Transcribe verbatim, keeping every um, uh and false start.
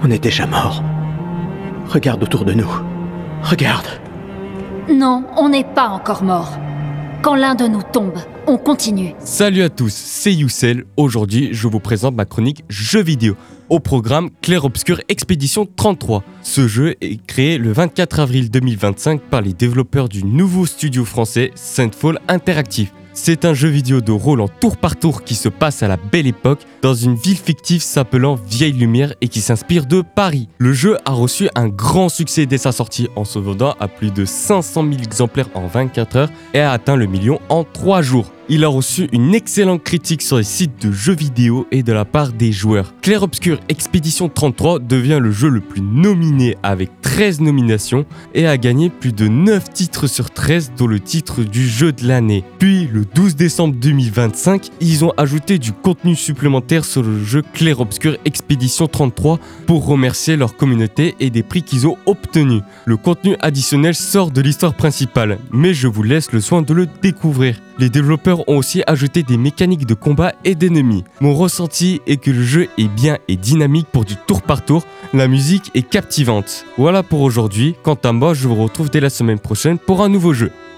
On est déjà mort. Regarde autour de nous. Regarde. Non, on n'est pas encore mort. Quand l'un de nous tombe, on continue. Salut à tous, c'est Youssel. Aujourd'hui, je vous présente ma chronique jeux vidéo. Au programme Clair Obscur Expédition trente-trois. Ce jeu est créé le vingt-quatre avril deux mille vingt-cinq par les développeurs du nouveau studio français Saintfall Interactive. C'est un jeu vidéo de rôle en tour par tour qui se passe à la belle époque dans une ville fictive s'appelant Vieille Lumière et qui s'inspire de Paris. Le jeu a reçu un grand succès dès sa sortie en se vendant à plus de cinq cent mille exemplaires en vingt-quatre heures et a atteint le million en trois jours. Il a reçu une excellente critique sur les sites de jeux vidéo et de la part des joueurs. Clair Obscur Expédition trente-trois devient le jeu le plus nominé avec treize nominations et a gagné plus de neuf titres sur treize, dont le titre du jeu de l'année. Puis le douze décembre deux mille vingt-cinq, ils ont ajouté du contenu supplémentaire sur le jeu Clair Obscur Expédition trente-trois pour remercier leur communauté et des prix qu'ils ont obtenus. Le contenu additionnel sort de l'histoire principale, mais je vous laisse le soin de le découvrir. Les développeurs ont aussi ajouté des mécaniques de combat et d'ennemis. Mon ressenti est que le jeu est bien et dynamique pour du tour par tour, la musique est captivante. Voilà pour aujourd'hui, quant à moi je vous retrouve dès la semaine prochaine pour un nouveau jeu.